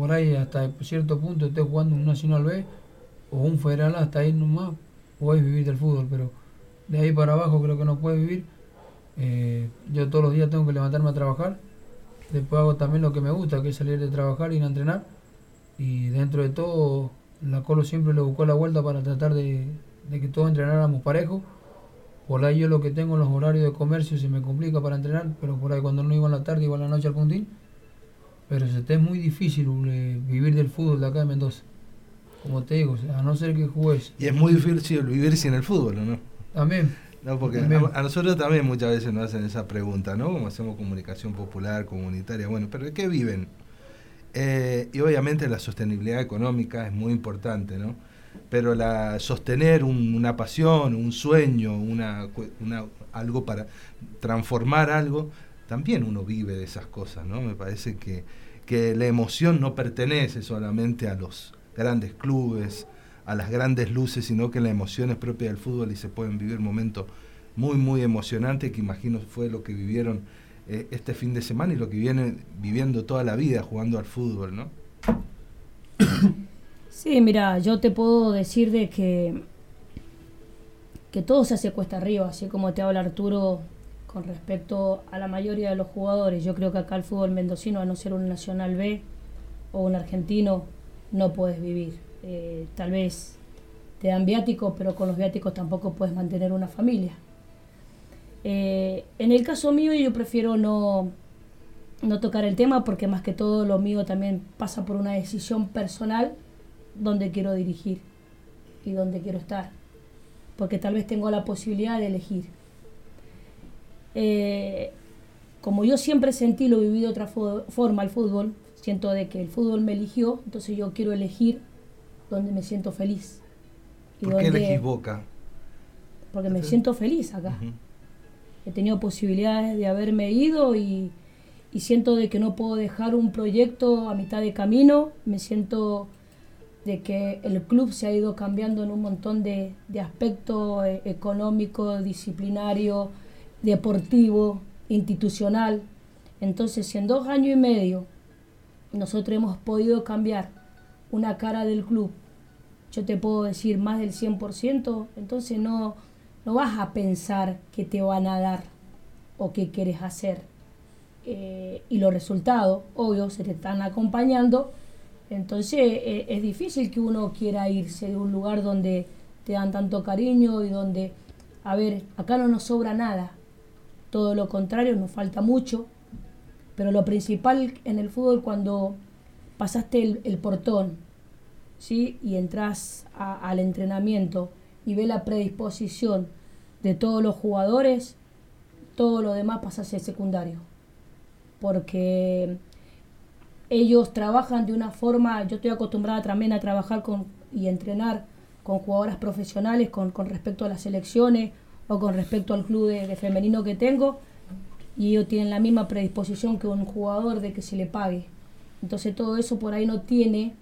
por ahí hasta cierto punto estés jugando un Nacional B o un Federal, hasta ahí nomás podés vivir del fútbol, pero de ahí para abajo creo que no puedes vivir. Yo todos los días tengo que levantarme a trabajar, después hago también lo que me gusta, que es salir de trabajar, ir a entrenar, y dentro de todo la Colo siempre le buscó la vuelta para tratar de que todos entrenáramos parejo. Por ahí yo lo que tengo en los horarios de comercio se me complica para entrenar, pero por ahí cuando no iba en la tarde iba en la noche al puntín. Pero se te es muy difícil vivir del fútbol de acá de Mendoza. Como te digo, o sea, a no ser que juegues. Y es muy difícil vivir sin el fútbol, ¿o no? También. No, porque también. a nosotros también muchas veces nos hacen esa pregunta, ¿no? Como hacemos comunicación popular, comunitaria, bueno, pero ¿de qué viven? Y obviamente la sostenibilidad económica es muy importante, ¿no? Pero sostener una pasión, un sueño, algo para transformar algo, también uno vive de esas cosas, ¿no? Me parece que la emoción no pertenece solamente a los grandes clubes, a las grandes luces, sino que la emoción es propia del fútbol y se pueden vivir momentos muy, muy emocionantes, que imagino fue lo que vivieron este fin de semana y lo que vienen viviendo toda la vida jugando al fútbol, ¿no? Sí, mira, yo te puedo decir de que todo se hace cuesta arriba, así como te habla Arturo con respecto a la mayoría de los jugadores. Yo creo que acá el fútbol mendocino, a no ser un Nacional B o un argentino, no puedes vivir. Tal vez te dan viáticos, pero con los viáticos tampoco puedes mantener una familia. En el caso mío yo prefiero no tocar el tema, porque más que todo lo mío también pasa por una decisión personal donde quiero dirigir y donde quiero estar, porque tal vez tengo la posibilidad de elegir. Como yo siempre sentí, lo viví de otra forma el fútbol, siento de que el fútbol me eligió, entonces yo quiero elegir donde me siento feliz. ¿Por qué elegís Boca? Porque me siento feliz acá. Uh-huh. He tenido posibilidades de haberme ido y siento de que no puedo dejar un proyecto a mitad de camino. Me siento de que el club se ha ido cambiando en un montón de aspectos económico, disciplinario, deportivo, institucional. Entonces, si en 2 años y medio nosotros hemos podido cambiar una cara del club, yo te puedo decir más del 100%, entonces no vas a pensar qué te van a dar o qué quieres hacer. Y los resultados, obvio, se te están acompañando. Entonces es difícil que uno quiera irse de un lugar donde te dan tanto cariño y donde, a ver, acá no nos sobra nada, todo lo contrario, nos falta mucho, pero lo principal en el fútbol, cuando pasaste el portón, ¿sí? Y entras al entrenamiento y ves la predisposición de todos los jugadores, todo lo demás pasa a ser secundario, porque ellos trabajan de una forma. Yo estoy acostumbrada también a trabajar y entrenar con jugadoras profesionales con respecto a las selecciones o con respecto al club de femenino que tengo, y ellos tienen la misma predisposición que un jugador de que se le pague. Entonces todo eso por ahí no tiene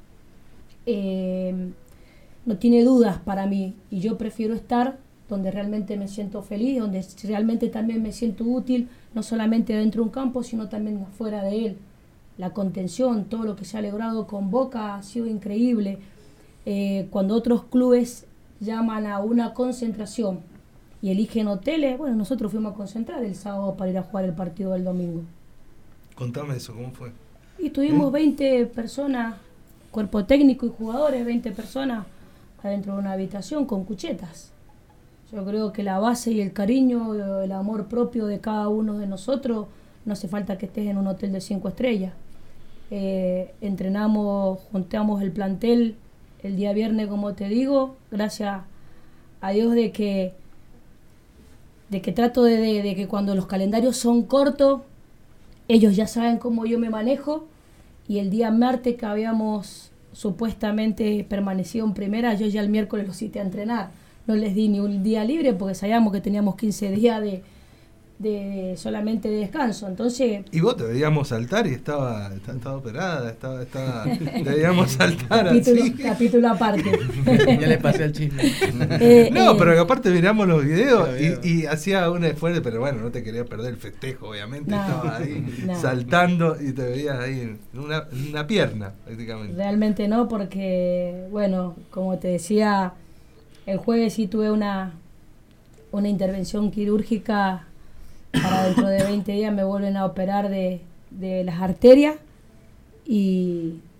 dudas para mí, y yo prefiero estar donde realmente me siento feliz, donde realmente también me siento útil, no solamente dentro de un campo, sino también afuera de él. La contención, todo lo que se ha logrado con Boca ha sido increíble. Cuando otros clubes llaman a una concentración y eligen hoteles, bueno, nosotros fuimos a concentrar el sábado para ir a jugar el partido del domingo. Contame eso, ¿cómo fue? Y tuvimos 20 personas, cuerpo técnico y jugadores, 20 personas adentro de una habitación con cuchetas. Yo creo que la base y el cariño, el amor propio de cada uno de nosotros, no hace falta que estés en un hotel de 5 estrellas. Entrenamos, juntamos el plantel el día viernes, como te digo, gracias a Dios de que trato de que cuando los calendarios son cortos, ellos ya saben cómo yo me manejo, y el día martes que habíamos supuestamente permanecido en primera, yo ya el miércoles los cité a entrenar. No les di ni un día libre porque sabíamos que teníamos 15 días solamente de descanso. Entonces, y vos te veíamos saltar y estaba operada, te veíamos saltar así. Capítulo aparte. Ya le pasé el chisme. Pero aparte miramos los videos y hacía un esfuerzo, pero bueno, no te quería perder el festejo, obviamente. Estaba ahí saltando y te veías ahí en una pierna, prácticamente. Realmente no, porque, bueno, como te decía, el jueves sí tuve una intervención quirúrgica. Para dentro de 20 días me vuelven a operar de las arterias y